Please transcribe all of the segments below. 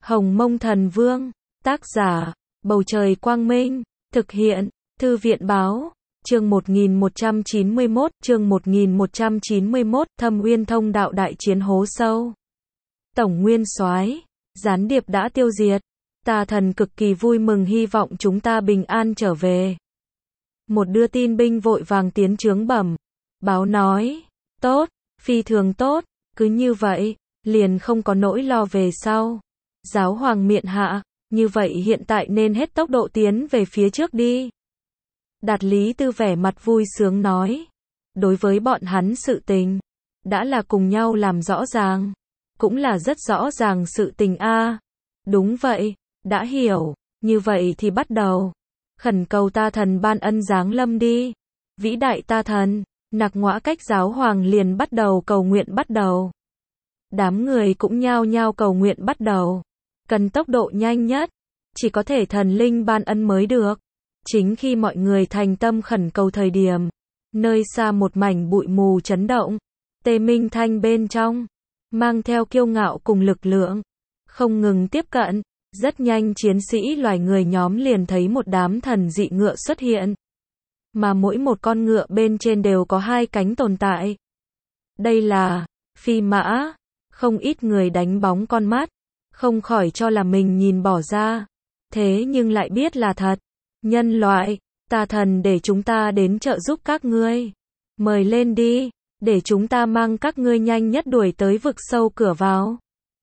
Hồng Mông Thần Vương, tác giả, Bầu Trời Quang Minh, thực hiện, Thư viện Báo, chương 1191, Thâm Uyên Thông Đạo đại chiến hố sâu. Tổng Nguyên Soái, gián điệp đã tiêu diệt, tà thần cực kỳ vui mừng hy vọng chúng ta bình an trở về. Một đưa tin binh vội vàng tiến chướng bẩm, báo nói, tốt, phi thường tốt, cứ như vậy, liền không có nỗi lo về sau. Giáo hoàng miện hạ, như vậy hiện tại nên hết tốc độ tiến về phía trước đi. Đạt Lý Tư vẻ mặt vui sướng nói, đối với bọn hắn sự tình, đã là cùng nhau làm rõ ràng, cũng là rất rõ ràng sự tình a. Đúng vậy, đã hiểu, như vậy thì bắt đầu. Khẩn cầu ta thần ban ân giáng lâm đi. Vĩ đại ta thần, Nặc Ngõa Cách giáo hoàng liền bắt đầu cầu nguyện bắt đầu. Đám người cũng nhao nhao cầu nguyện bắt đầu. Cần tốc độ nhanh nhất, chỉ có thể thần linh ban ân mới được. Chính khi mọi người thành tâm khẩn cầu thời điểm, nơi xa một mảnh bụi mù chấn động, Tề Minh Thanh bên trong, mang theo kiêu ngạo cùng lực lượng, không ngừng tiếp cận, rất nhanh chiến sĩ loài người nhóm liền thấy một đám thần dị ngựa xuất hiện. Mà mỗi một con ngựa bên trên đều có hai cánh tồn tại. Đây là phi mã, không ít người đánh bóng con mắt, không khỏi cho là mình nhìn bỏ ra, thế nhưng lại biết là thật. Nhân loại, tà thần để chúng ta đến trợ giúp các ngươi. Mời lên đi, để chúng ta mang các ngươi nhanh nhất đuổi tới vực sâu cửa vào.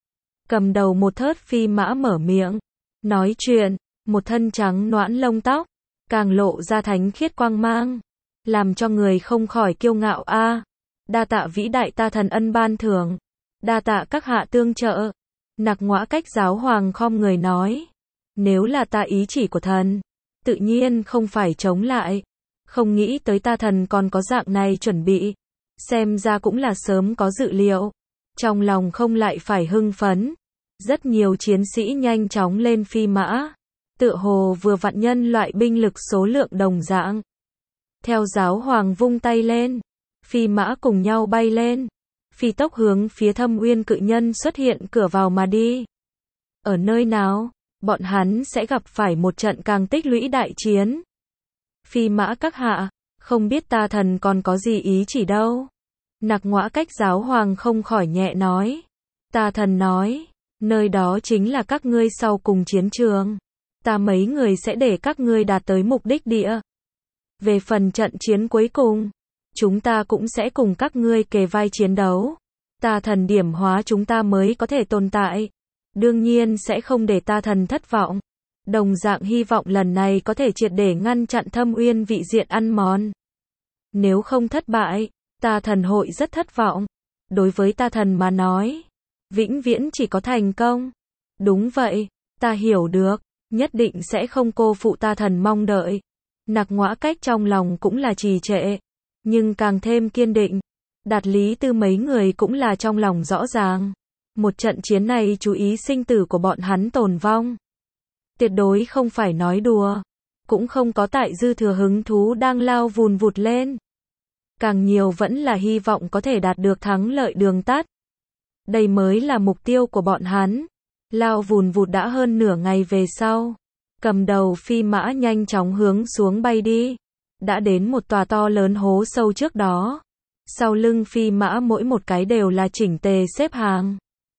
Cầm đầu một thớt phi mã mở miệng, nói chuyện, một thân trắng nõn lông tóc, càng lộ ra thánh khiết quang mang, làm cho người không khỏi kiêu ngạo a. Đa tạ vĩ đại ta thần ân ban thưởng, đa tạ các hạ tương trợ. Nặc Ngõa Cách giáo hoàng khom người nói, nếu là ta ý chỉ của thần, tự nhiên không phải chống lại. Không nghĩ tới ta thần còn có dạng này chuẩn bị, xem ra cũng là sớm có dự liệu. Trong lòng không lại phải hưng phấn, rất nhiều chiến sĩ nhanh chóng lên phi mã, tựa hồ vừa vặn nhân loại binh lực số lượng đồng dạng. Theo giáo hoàng vung tay lên, phi mã cùng nhau bay lên, phi tốc hướng phía Thâm Uyên cự nhân xuất hiện cửa vào mà đi. Ở nơi nào, bọn hắn sẽ gặp phải một trận càng tích lũy đại chiến. Phi mã các hạ, không biết ta thần còn có gì ý chỉ đâu. Nặc Ngõa Cách giáo hoàng không khỏi nhẹ nói. Ta thần nói, nơi đó chính là các ngươi sau cùng chiến trường. Ta mấy người sẽ để các ngươi đạt tới mục đích địa. Về phần trận chiến cuối cùng, chúng ta cũng sẽ cùng các ngươi kề vai chiến đấu. Ta thần điểm hóa chúng ta mới có thể tồn tại. Đương nhiên sẽ không để ta thần thất vọng. Đồng dạng hy vọng lần này có thể triệt để ngăn chặn Thâm Uyên vị diện ăn mòn. Nếu không thất bại, ta thần hội rất thất vọng. Đối với ta thần mà nói, vĩnh viễn chỉ có thành công. Đúng vậy, ta hiểu được, nhất định sẽ không cô phụ ta thần mong đợi. Nặc Ngõa Cách trong lòng cũng là trì trệ, nhưng càng thêm kiên định. Đạt Lý Tư mấy người cũng là trong lòng rõ ràng. Một trận chiến này chú ý sinh tử của bọn hắn tồn vong. Tuyệt đối không phải nói đùa. Cũng không có tại dư thừa hứng thú đang lao vùn vụt lên. Càng nhiều vẫn là hy vọng có thể đạt được thắng lợi đường tắt. Đây mới là mục tiêu của bọn hắn. Lao vùn vụt đã hơn nửa ngày về sau. Cầm đầu phi mã nhanh chóng hướng xuống bay đi. Đã đến một tòa to lớn hố sâu trước đó. Sau lưng phi mã mỗi một cái đều là chỉnh tề xếp hàng.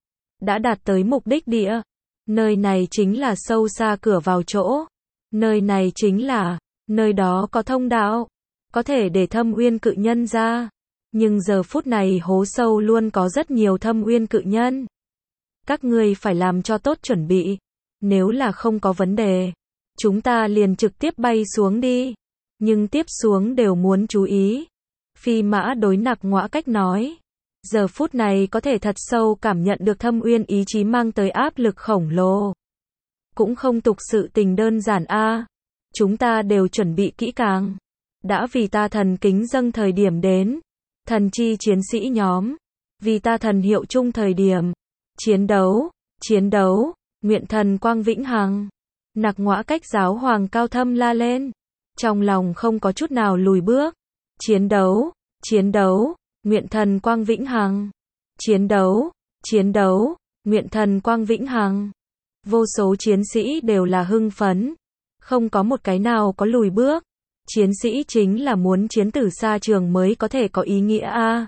Đã đạt tới mục đích địa. Nơi này chính là sâu xa cửa vào chỗ. Nơi này chính là, nơi đó có thông đạo. Có thể để Thâm Uyên cự nhân ra. Nhưng giờ phút này hố sâu luôn có rất nhiều Thâm Uyên cự nhân. Các ngươi phải làm cho tốt chuẩn bị. Nếu là không có vấn đề, chúng ta liền trực tiếp bay xuống đi. Nhưng tiếp xuống đều muốn chú ý. Phi mã đối Nặc Ngõa Cách nói. Giờ phút này có thể thật sâu cảm nhận được Thâm Uyên ý chí mang tới áp lực khổng lồ. Cũng không tục sự tình đơn giản a. Chúng ta đều chuẩn bị kỹ càng. Đã vì ta thần kính dâng thời điểm đến. Thần chi chiến sĩ nhóm. Vì ta thần hiệu chung thời điểm. Chiến đấu, nguyện thần quang vĩnh hằng. Nặc Ngõa Cách giáo hoàng cao thâm la lên. Trong lòng không có chút nào lùi bước. Chiến đấu, nguyện thần quang vĩnh hằng. Chiến đấu, nguyện thần quang vĩnh hằng. Vô số chiến sĩ đều là hưng phấn, không có một cái nào có lùi bước. Chiến sĩ chính là muốn chiến tử xa trường mới có thể có ý nghĩa a.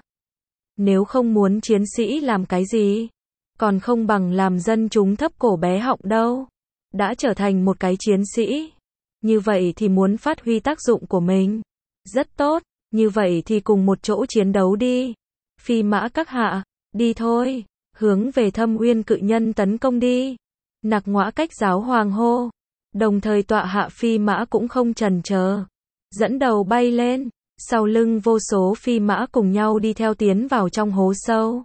Nếu không muốn chiến sĩ làm cái gì? Còn không bằng làm dân chúng thấp cổ bé họng đâu. Đã trở thành một cái chiến sĩ. Như vậy thì muốn phát huy tác dụng của mình. Rất tốt, như vậy thì cùng một chỗ chiến đấu đi. Phi mã các hạ, đi thôi, hướng về Thâm Uyên cự nhân tấn công đi. Nặc Ngõa Cách giáo hoàng hô. Đồng thời tọa hạ phi mã cũng không chần chờ. Dẫn đầu bay lên, sau lưng vô số phi mã cùng nhau đi theo tiến vào trong hố sâu.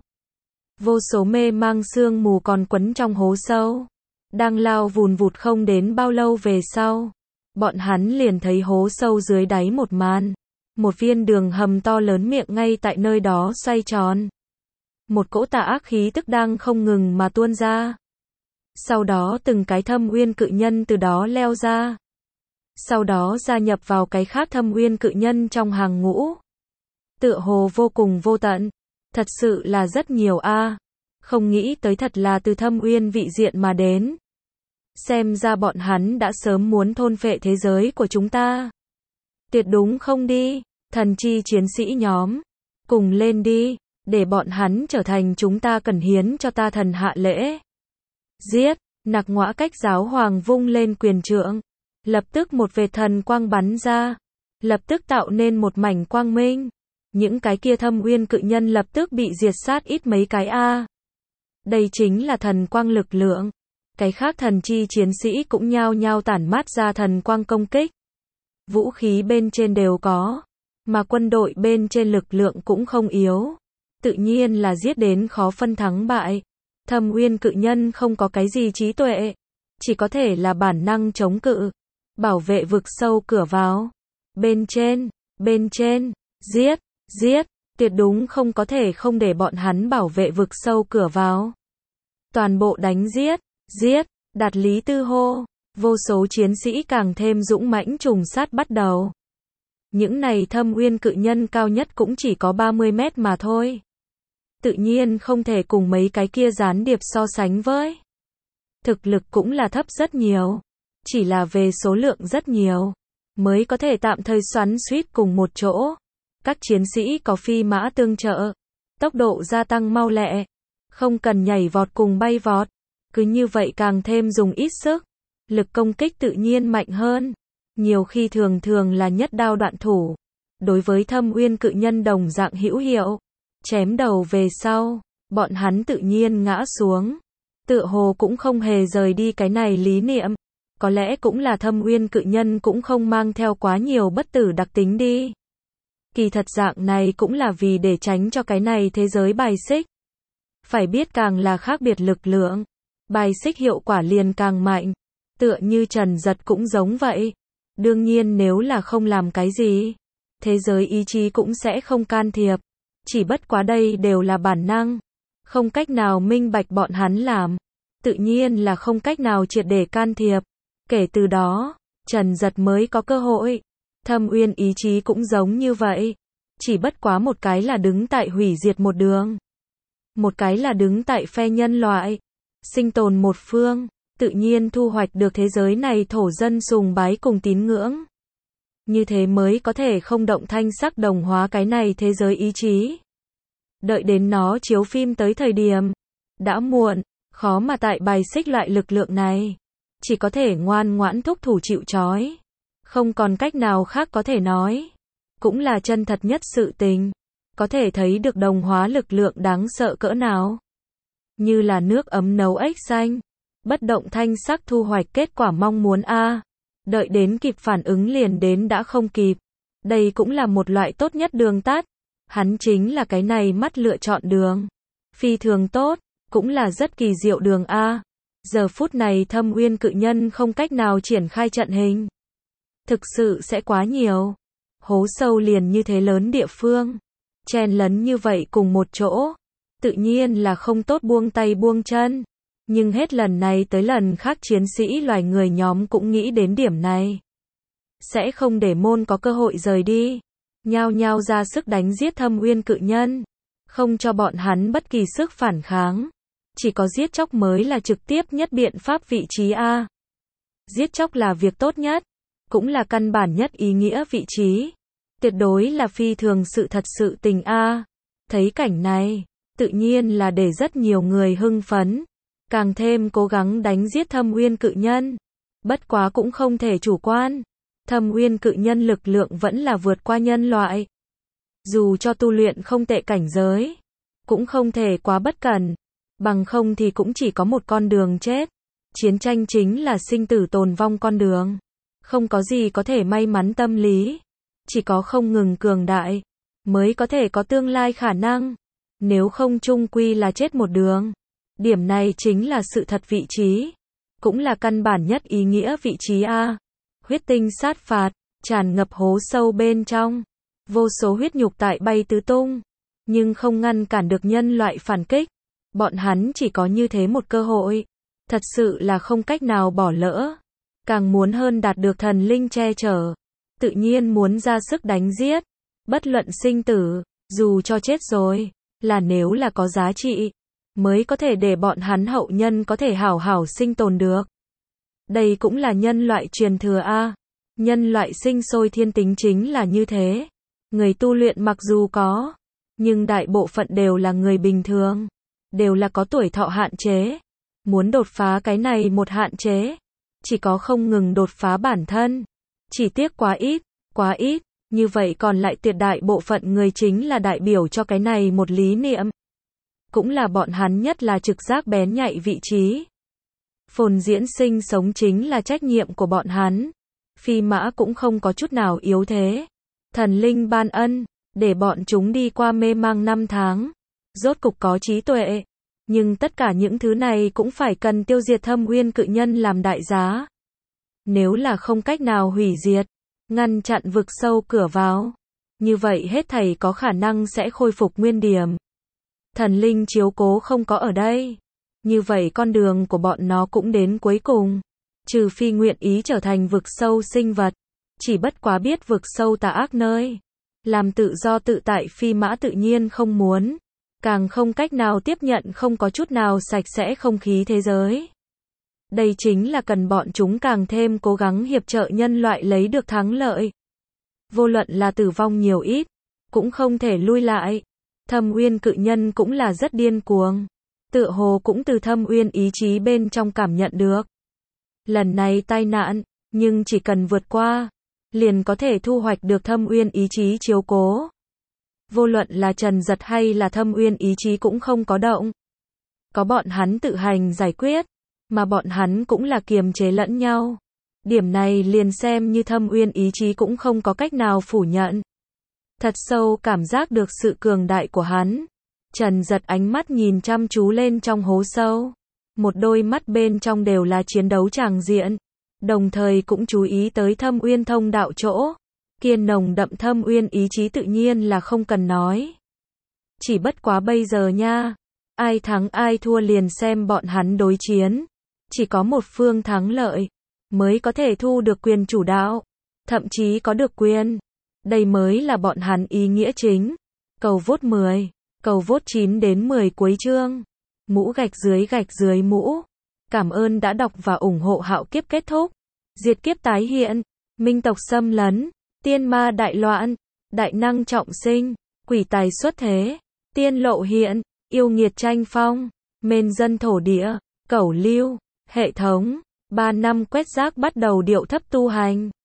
Vô số mê mang sương mù còn quấn trong hố sâu. Đang lao vùn vụt không đến bao lâu về sau. Bọn hắn liền thấy hố sâu dưới đáy một màn. Một viên đường hầm to lớn miệng ngay tại nơi đó xoay tròn. Một cỗ tà ác khí tức đang không ngừng mà tuôn ra. Sau đó từng cái Thâm Uyên cự nhân từ đó leo ra. Sau đó gia nhập vào cái khác Thâm Uyên cự nhân trong hàng ngũ. Tựa hồ vô cùng vô tận. Thật sự là rất nhiều a. Không nghĩ tới thật là từ Thâm Uyên vị diện mà đến. Xem ra bọn hắn đã sớm muốn thôn phệ thế giới của chúng ta. Tuyệt đúng không đi, thần chi chiến sĩ nhóm. Cùng lên đi, để bọn hắn trở thành chúng ta cần hiến cho ta thần hạ lễ. Giết, Nặc Ngõa Cách giáo hoàng vung lên quyền trượng. Lập tức một vệt thần quang bắn ra. Lập tức tạo nên một mảnh quang minh. Những cái kia Thâm Uyên cự nhân lập tức bị diệt sát ít mấy cái a. Đây chính là thần quang lực lượng. Cái khác thần chi chiến sĩ cũng nhao nhao tản mát ra thần quang công kích. Vũ khí bên trên đều có. Mà quân đội bên trên lực lượng cũng không yếu. Tự nhiên là giết đến khó phân thắng bại. Thâm Uyên cự nhân không có cái gì trí tuệ. Chỉ có thể là bản năng chống cự. Bảo vệ vực sâu cửa vào. Bên trên, giết, giết, tuyệt đúng không có thể không để bọn hắn bảo vệ vực sâu cửa vào. Toàn bộ đánh giết, giết, Đạt Lý Tư hô. Vô số chiến sĩ càng thêm dũng mãnh trùng sát bắt đầu. Những này Thâm Uyên cự nhân cao nhất cũng chỉ có 30 mét mà thôi. Tự nhiên không thể cùng mấy cái kia gián điệp so sánh với. Thực lực cũng là thấp rất nhiều. Chỉ là về số lượng rất nhiều. Mới có thể tạm thời xoắn xuýt cùng một chỗ. Các chiến sĩ có phi mã tương trợ. Tốc độ gia tăng mau lẹ. Không cần nhảy vọt cùng bay vọt. Cứ như vậy càng thêm dùng ít sức. Lực công kích tự nhiên mạnh hơn. Nhiều khi thường là nhất đao đoạn thủ. Đối với Thâm Uyên cự nhân đồng dạng hữu hiệu. Chém đầu về sau. Bọn hắn tự nhiên ngã xuống. Tựa hồ cũng không hề rời đi cái này lý niệm. Có lẽ cũng là Thâm Uyên cự nhân cũng không mang theo quá nhiều bất tử đặc tính đi. Kỳ thật dạng này cũng là vì để tránh cho cái này thế giới bài xích. Phải biết càng là khác biệt lực lượng. Bài xích hiệu quả liền càng mạnh. Tựa như Trần Giật cũng giống vậy. Đương nhiên nếu là không làm cái gì. Thế giới ý chí cũng sẽ không can thiệp. Chỉ bất quá đây đều là bản năng. Không cách nào minh bạch bọn hắn làm. Tự nhiên là không cách nào triệt để can thiệp. Kể từ đó, Trần Giật mới có cơ hội. Thâm Uyên ý chí cũng giống như vậy. Chỉ bất quá một cái là đứng tại hủy diệt một đường. Một cái là đứng tại phe nhân loại. Sinh tồn một phương. Tự nhiên thu hoạch được thế giới này thổ dân sùng bái cùng tín ngưỡng. Như thế mới có thể không động thanh sắc đồng hóa cái này thế giới ý chí. Đợi đến nó chiếu phim tới thời điểm. Đã muộn, khó mà tại bài xích loại lực lượng này. Chỉ có thể ngoan ngoãn thúc thủ chịu trói. Không còn cách nào khác có thể nói. Cũng là chân thật nhất sự tình. Có thể thấy được đồng hóa lực lượng đáng sợ cỡ nào. Như là nước ấm nấu ếch xanh. Bất động thanh sắc thu hoạch kết quả mong muốn a. Đợi đến kịp phản ứng liền đến đã không kịp. Đây cũng là một loại tốt nhất đường tắt. Hắn chính là cái này mắt lựa chọn đường. Phi thường tốt, cũng là rất kỳ diệu đường a. Giờ phút này Thâm Uyên cự nhân không cách nào triển khai trận hình. Thực sự sẽ quá nhiều. Hố sâu liền như thế lớn địa phương. Chen lấn như vậy cùng một chỗ. Tự nhiên là không tốt buông tay buông chân. Nhưng hết lần này tới lần khác chiến sĩ loài người nhóm cũng nghĩ đến điểm này. Sẽ không để môn có cơ hội rời đi. Nhao nhao ra sức đánh giết Thâm Uyên cự nhân. Không cho bọn hắn bất kỳ sức phản kháng. Chỉ có giết chóc mới là trực tiếp nhất biện pháp vị trí A. Giết chóc là việc tốt nhất, cũng là căn bản nhất ý nghĩa vị trí. Tuyệt đối là phi thường sự thật sự tình A. Thấy cảnh này, tự nhiên là để rất nhiều người hưng phấn, càng thêm cố gắng đánh giết Thâm Uyên cự nhân. Bất quá cũng không thể chủ quan. Thâm Uyên cự nhân lực lượng vẫn là vượt qua nhân loại. Dù cho tu luyện không tệ cảnh giới, cũng không thể quá bất cẩn, bằng không thì cũng chỉ có một con đường chết. Chiến tranh chính là sinh tử tồn vong con đường. Không có gì có thể may mắn tâm lý, chỉ có không ngừng cường đại, mới có thể có tương lai khả năng. Nếu không chung quy là chết một đường. Điểm này chính là sự thật vị trí, cũng là căn bản nhất ý nghĩa vị trí A. Huyết tinh sát phạt, tràn ngập hố sâu bên trong. Vô số huyết nhục tại bay tứ tung, nhưng không ngăn cản được nhân loại phản kích. Bọn hắn chỉ có như thế một cơ hội, thật sự là không cách nào bỏ lỡ. Càng muốn hơn đạt được thần linh che chở, tự nhiên muốn ra sức đánh giết. Bất luận sinh tử, dù cho chết rồi, là nếu là có giá trị, mới có thể để bọn hắn hậu nhân có thể hảo hảo sinh tồn được. Đây cũng là nhân loại truyền thừa A. Nhân loại sinh sôi thiên tính chính là như thế. Người tu luyện mặc dù có, nhưng đại bộ phận đều là người bình thường, đều là có tuổi thọ hạn chế. Muốn đột phá cái này một hạn chế, chỉ có không ngừng đột phá bản thân. Chỉ tiếc quá ít, như vậy còn lại tuyệt đại bộ phận người chính là đại biểu cho cái này một lý niệm. Cũng là bọn hắn nhất là trực giác bén nhạy vị trí. Phồn diễn sinh sống chính là trách nhiệm của bọn hắn. Phi mã cũng không có chút nào yếu thế. Thần linh ban ân, để bọn chúng đi qua mê mang 5 tháng. Rốt cục có trí tuệ. Nhưng tất cả những thứ này cũng phải cần tiêu diệt Thâm Uyên cự nhân làm đại giá. Nếu là không cách nào hủy diệt, ngăn chặn vực sâu cửa vào, như vậy hết thảy có khả năng sẽ khôi phục nguyên điểm. Thần linh chiếu cố không có ở đây, như vậy con đường của bọn nó cũng đến cuối cùng. Trừ phi nguyện ý trở thành vực sâu sinh vật, chỉ bất quá biết vực sâu tà ác nơi, làm tự do tự tại phi mã tự nhiên không muốn, càng không cách nào tiếp nhận không có chút nào sạch sẽ không khí thế giới. Đây chính là cần bọn chúng càng thêm cố gắng hiệp trợ nhân loại lấy được thắng lợi. Vô luận là tử vong nhiều ít, cũng không thể lui lại. Thâm Uyên cự nhân cũng là rất điên cuồng, tựa hồ cũng từ Thâm Uyên ý chí bên trong cảm nhận được. Lần này tai nạn, nhưng chỉ cần vượt qua, liền có thể thu hoạch được Thâm Uyên ý chí chiếu cố. Vô luận là Trần Giật hay là Thâm Uyên ý chí cũng không có động. Có bọn hắn tự hành giải quyết, mà bọn hắn cũng là kiềm chế lẫn nhau. Điểm này liền xem như Thâm Uyên ý chí cũng không có cách nào phủ nhận. Thật sâu cảm giác được sự cường đại của hắn. Trần Giật ánh mắt nhìn chăm chú lên trong hố sâu. Một đôi mắt bên trong đều là chiến đấu tràng diện. Đồng thời cũng chú ý tới Thâm Uyên thông đạo chỗ. Kiên nồng đậm Thâm Uyên ý chí tự nhiên là không cần nói. Chỉ bất quá bây giờ nha, ai thắng ai thua liền xem bọn hắn đối chiến. Chỉ có một phương thắng lợi, mới có thể thu được quyền chủ đạo. Thậm chí có được quyền. Đây mới là bọn hắn ý nghĩa chính. Cầu vote 10, cầu vote 9 đến 10 cuối chương. Mũ gạch dưới mũ. Cảm ơn đã đọc và ủng hộ Hạo Kiếp kết thúc. Diệt kiếp tái hiện. Minh tộc xâm lấn. Tiên ma đại loạn. Đại năng trọng sinh. Quỷ tài xuất thế. Tiên lộ hiện. Yêu nghiệt tranh phong. Mên dân thổ địa. Cẩu lưu. Hệ thống. 3 năm quét rác bắt đầu điệu thấp tu hành.